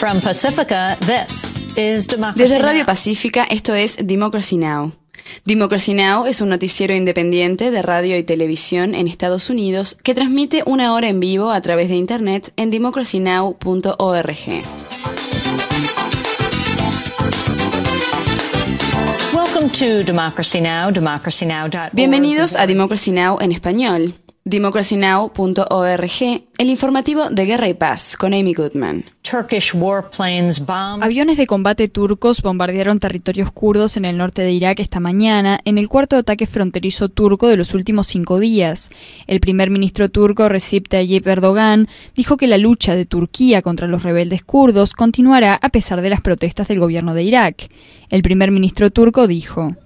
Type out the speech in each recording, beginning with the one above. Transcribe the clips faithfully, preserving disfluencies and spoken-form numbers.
From Pacifica, this is Democracy Desde Radio Now! Pacífica, esto es Democracy Now! Democracy Now! Es un noticiero independiente de radio y televisión en Estados Unidos que transmite una hora en vivo a través de internet en democracy now punto org. Welcome to Democracy Now! democracy now dot org. Bienvenidos a Democracy Now! En español. democracy now punto org, el informativo de Guerra y Paz, con Amy Goodman. Turkish warplanes bombed. Aviones de combate turcos bombardearon territorios kurdos en el norte de Irak esta mañana, en el cuarto ataque fronterizo turco de los últimos cinco días. El primer ministro turco, Recep Tayyip Erdogan, dijo que la lucha de Turquía contra los rebeldes kurdos continuará a pesar de las protestas del gobierno de Irak. El primer ministro turco dijo: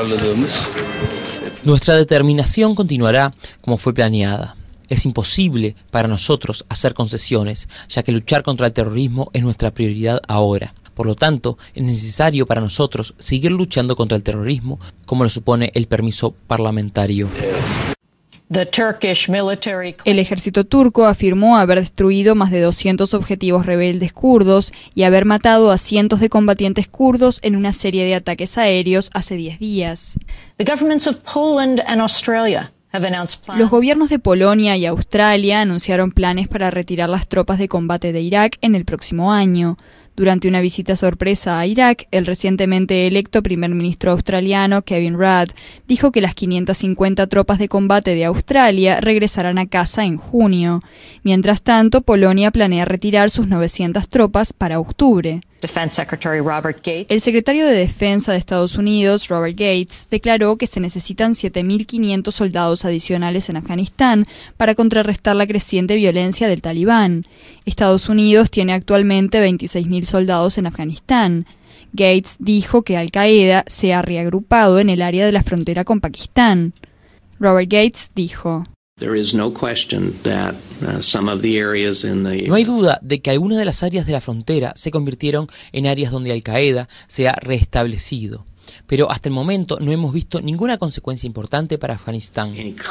Nuestra determinación continuará como fue planeada. Es imposible para nosotros hacer concesiones, ya que luchar contra el terrorismo es nuestra prioridad ahora. Por lo tanto, es necesario para nosotros seguir luchando contra el terrorismo, como lo supone el permiso parlamentario. The Turkish military El ejército turco afirmó haber destruido más de doscientos objetivos rebeldes kurdos y haber matado a cientos de combatientes kurdos en una serie de ataques aéreos hace diez días. The governments of Poland and Australia have announced plans. Los gobiernos de Polonia y Australia anunciaron planes para retirar las tropas de combate de Irak en el próximo año. Durante una visita sorpresa a Irak, el recientemente electo primer ministro australiano Kevin Rudd dijo que las quinientas cincuenta tropas de combate de Australia regresarán a casa en junio. Mientras tanto, Polonia planea retirar sus novecientas tropas para octubre. Defense Secretary Robert Gates. El secretario de Defensa de Estados Unidos, Robert Gates, declaró que se necesitan siete mil quinientos soldados adicionales en Afganistán para contrarrestar la creciente violencia del Talibán. Estados Unidos tiene actualmente veintiséis mil soldados en Afganistán. Gates dijo que Al-Qaeda se ha reagrupado en el área de la frontera con Pakistán. Robert Gates dijo: No hay duda de que algunas de las áreas de la frontera se convirtieron en áreas donde Al-Qaeda se ha restablecido, pero hasta el momento no hemos visto ninguna consecuencia importante para Afganistán.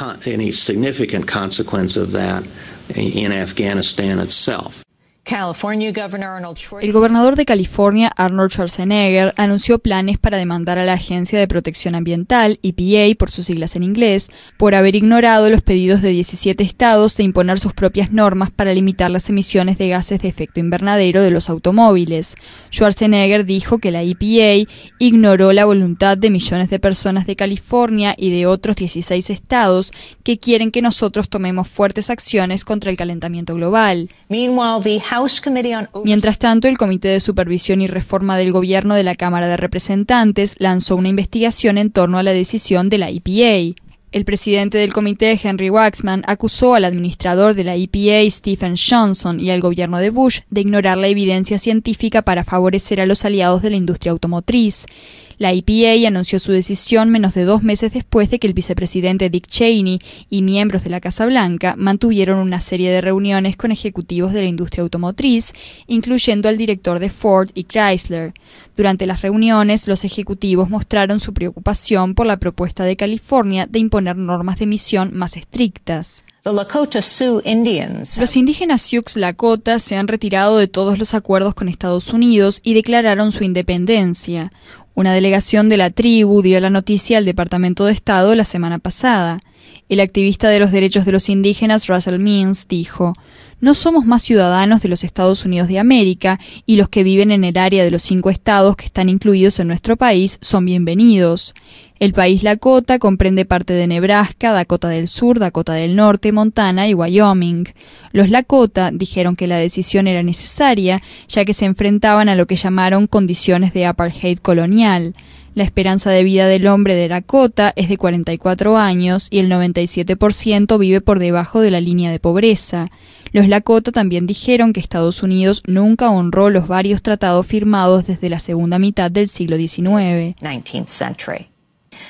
California Governor Arnold Schwarzenegger. El gobernador de California, Arnold Schwarzenegger, anunció planes para demandar a la Agencia de Protección Ambiental, E P A por sus siglas en inglés, por haber ignorado los pedidos de diecisiete estados de imponer sus propias normas para limitar las emisiones de gases de efecto invernadero de los automóviles. Schwarzenegger dijo que la E P A ignoró la voluntad de millones de personas de California y de otros dieciséis estados que quieren que nosotros tomemos fuertes acciones contra el calentamiento global. Meanwhile, the House Committee on Oversight. Mientras tanto, el Comité de Supervisión y Reforma del Gobierno de la Cámara de Representantes lanzó una investigación en torno a la decisión de la E P A. El presidente del comité, Henry Waxman, acusó al administrador de la E P A, Stephen Johnson, y al gobierno de Bush de ignorar la evidencia científica para favorecer a los aliados de la industria automotriz. La E P A anunció su decisión menos de dos meses después de que el vicepresidente Dick Cheney y miembros de la Casa Blanca mantuvieron una serie de reuniones con ejecutivos de la industria automotriz, incluyendo al director de Ford y Chrysler. Durante las reuniones, los ejecutivos mostraron su preocupación por la propuesta de California de imponer normas de emisión más estrictas. The Lakota Sioux Indians. Los indígenas Sioux Lakota se han retirado de todos los acuerdos con Estados Unidos y declararon su independencia. Una delegación de la tribu dio la noticia al Departamento de Estado la semana pasada. El activista de los derechos de los indígenas, Russell Means, dijo: «No somos más ciudadanos de los Estados Unidos de América y los que viven en el área de los cinco estados que están incluidos en nuestro país son bienvenidos». El país Lakota comprende parte de Nebraska, Dakota del Sur, Dakota del Norte, Montana y Wyoming. Los Lakota dijeron que la decisión era necesaria, ya que se enfrentaban a lo que llamaron condiciones de apartheid colonial. La esperanza de vida del hombre de Lakota es de cuarenta y cuatro años y el noventa y siete por ciento vive por debajo de la línea de pobreza. Los Lakota también dijeron que Estados Unidos nunca honró los varios tratados firmados desde la segunda mitad del siglo diecinueve. nineteenth century.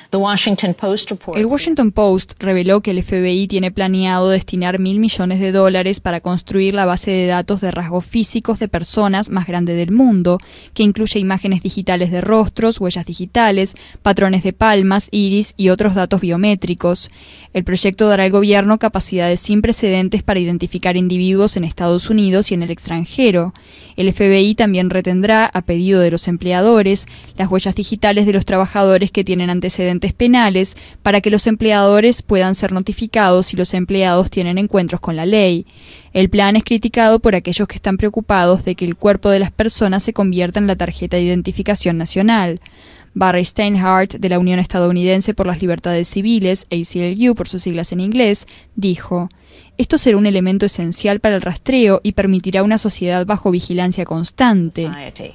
The Washington Post reports El Washington Post reveló que el F B I tiene planeado destinar mil millones de dólares para construir la base de datos de rasgos físicos de personas más grande del mundo, que incluye imágenes digitales de rostros, huellas digitales, patrones de palmas, iris y otros datos biométricos. El proyecto dará al gobierno capacidades sin precedentes para identificar individuos en Estados Unidos y en el extranjero. El F B I también retendrá, a pedido de los empleadores, las huellas digitales de los trabajadores que tienen antecedentes penales para que los empleadores puedan ser notificados si los empleados tienen encuentros con la ley. El plan es criticado por aquellos que están preocupados de que el cuerpo de las personas se convierta en la tarjeta de identificación nacional. Barry Steinhardt, de la Unión Estadounidense por las Libertades Civiles, A C L U por sus siglas en inglés, dijo: «Esto será un elemento esencial para el rastreo y permitirá una sociedad bajo vigilancia constante».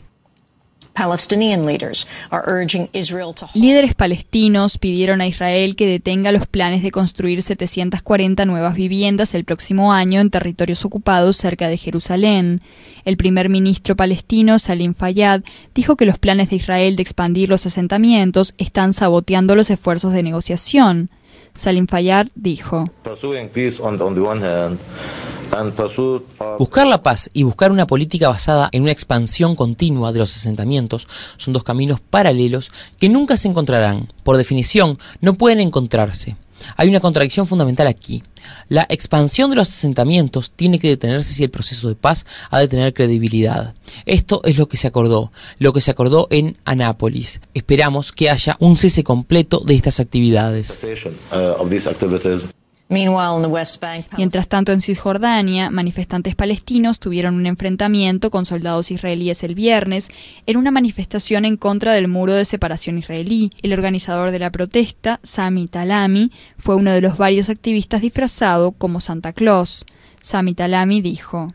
Líderes palestinos pidieron a Israel que detenga los planes de construir setecientas cuarenta nuevas viviendas el próximo año en territorios ocupados cerca de Jerusalén. El primer ministro palestino, Salim Fayyad, dijo que los planes de Israel de expandir los asentamientos están saboteando los esfuerzos de negociación. Salim Fayyad dijo: Buscar la paz y buscar una política basada en una expansión continua de los asentamientos son dos caminos paralelos que nunca se encontrarán. Por definición, no pueden encontrarse. Hay una contradicción fundamental aquí. La expansión de los asentamientos tiene que detenerse si el proceso de paz ha de tener credibilidad. Esto es lo que se acordó, lo que se acordó en Anápolis. Esperamos que haya un cese completo de estas actividades. Mientras tanto, en Cisjordania, manifestantes palestinos tuvieron un enfrentamiento con soldados israelíes el viernes en una manifestación en contra del muro de separación israelí. El organizador de la protesta, Sami Talami, fue uno de los varios activistas disfrazado como Santa Claus. Sami Talami dijo: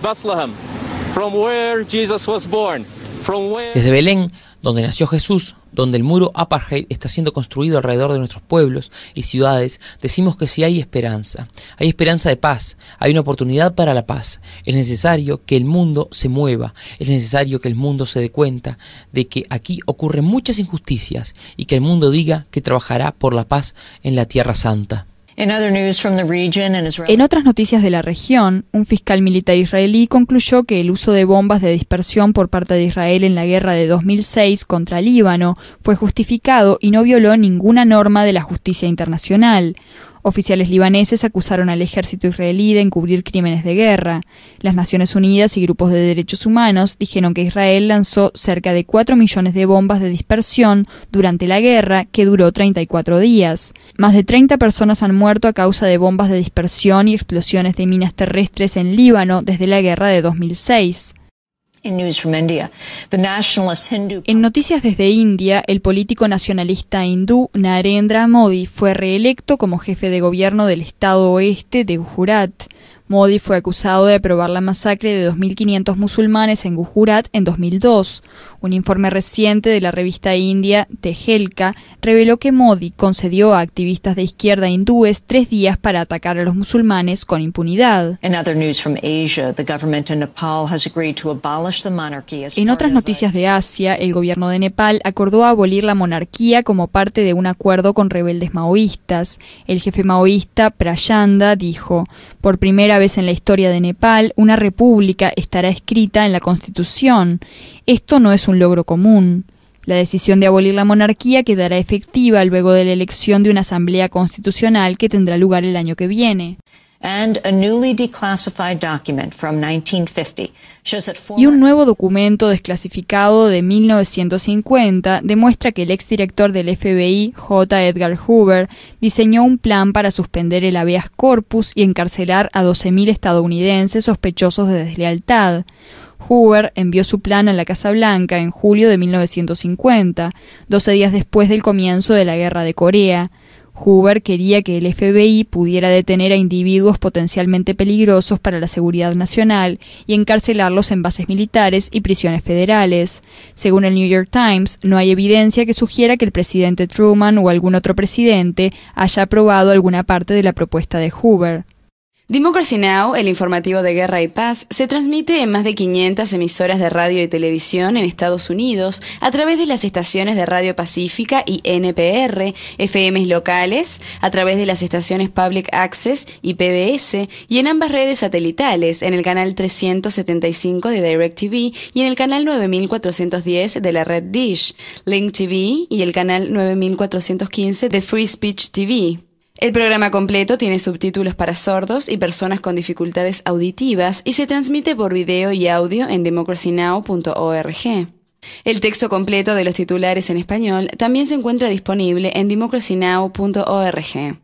Desde Belén, donde nació Jesús, donde el muro apartheid está siendo construido alrededor de nuestros pueblos y ciudades, decimos que sí hay esperanza. Hay esperanza de paz, hay una oportunidad para la paz. Es necesario que el mundo se mueva, es necesario que el mundo se dé cuenta de que aquí ocurren muchas injusticias y que el mundo diga que trabajará por la paz en la Tierra Santa. En otras noticias de la región, un fiscal militar israelí concluyó que el uso de bombas de dispersión por parte de Israel en la guerra de dos mil seis contra Líbano fue justificado y no violó ninguna norma de la justicia internacional. Oficiales libaneses acusaron al ejército israelí de encubrir crímenes de guerra. Las Naciones Unidas y grupos de derechos humanos dijeron que Israel lanzó cerca de cuatro millones de bombas de dispersión durante la guerra, que duró treinta y cuatro días. Más de treinta personas han muerto a causa de bombas de dispersión y explosiones de minas terrestres en Líbano desde la guerra de dos mil seis. En noticias desde India, el político nacionalista hindú Narendra Modi fue reelecto como jefe de gobierno del estado oeste de Gujarat. Modi fue acusado de aprobar la masacre de dos mil quinientos musulmanes en Gujarat en dos mil dos. Un informe reciente de la revista india Tehelka reveló que Modi concedió a activistas de izquierda hindúes tres días para atacar a los musulmanes con impunidad. En otras noticias de Asia, el gobierno de Nepal acordó abolir la monarquía como parte de un acuerdo con rebeldes maoístas. El jefe maoísta Prachanda dijo: por primera vez en la historia de Nepal, una república estará escrita en la Constitución. Esto no es un logro común. La decisión de abolir la monarquía quedará efectiva luego de la elección de una asamblea constitucional que tendrá lugar el año que viene. Y un nuevo documento desclasificado de mil novecientos cincuenta demuestra que el exdirector del F B I, J. Edgar Hoover, diseñó un plan para suspender el habeas corpus y encarcelar a doce mil estadounidenses sospechosos de deslealtad. Hoover envió su plan a la Casa Blanca en julio de mil novecientos cincuenta, doce días después del comienzo de la Guerra de Corea. Hoover quería que el F B I pudiera detener a individuos potencialmente peligrosos para la seguridad nacional y encarcelarlos en bases militares y prisiones federales. Según el New York Times, no hay evidencia que sugiera que el presidente Truman o algún otro presidente haya aprobado alguna parte de la propuesta de Hoover. Democracy Now!, el informativo de Guerra y Paz, se transmite en más de quinientas emisoras de radio y televisión en Estados Unidos a través de las estaciones de Radio Pacífica y N P R, F Ms locales, a través de las estaciones Public Access y P B S, y en ambas redes satelitales, en el canal trescientos setenta y cinco de DirecTV y en el canal nueve mil cuatrocientos diez de la red Dish, Link T V y el canal nueve mil cuatrocientos quince de Free Speech T V. El programa completo tiene subtítulos para sordos y personas con dificultades auditivas y se transmite por video y audio en democracy now punto org. El texto completo de los titulares en español también se encuentra disponible en democracy now punto org.